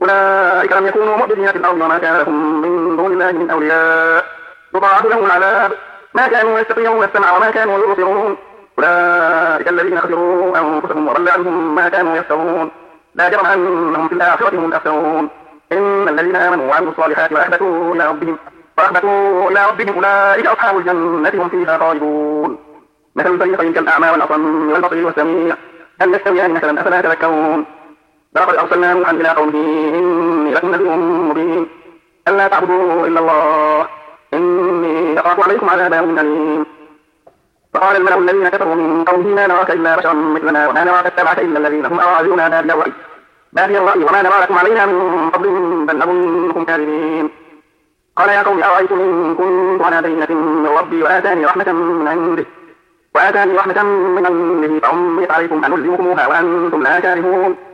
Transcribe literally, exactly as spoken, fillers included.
أولئك لم يكونوا معجزين في الأرض وما كان لهم من دون الله من أولياء يضاعف لهم العذاب ما كانوا يستطيعون السمع وما كانوا يبصرون أولئك الذين خسروا أنفسهم وضل عنهم ما كانوا يفترون لا جرم أنهم في الآخرة هم الأخسرون إن الذين آمنوا وعملوا الصالحات وأخبتوا إلى ربهم وأخبتوا إلى ربهم أولئك أصحاب الجنة هم فيها خالدون مثل الفريقين كالأعمى والأصم والبصير والسميع هل يستويان مثلا أفلا تذكرون لقد أرسلنا نوحا إلى قومه إني لكم نذير مبين ألا تعبدوا إلا الله إني أخاف عليكم عذاب يوم أليم فقال الملأ الذين كفروا من قومه ما نراك إلا بشرا مثلنا وما نراك اتبعك إلا الذين هم أراذلنا بادي الرأي بادي الرأي وما نرى لكم علينا من فضل بل نظنكم كاذبين قال يا قوم أرأيتم إن كنت على بينة من ربي وآتاني رحمة من عنده وآتاني رحمة من عنده فعميت عليكم أنلزمكموها وأنتم لا كارهون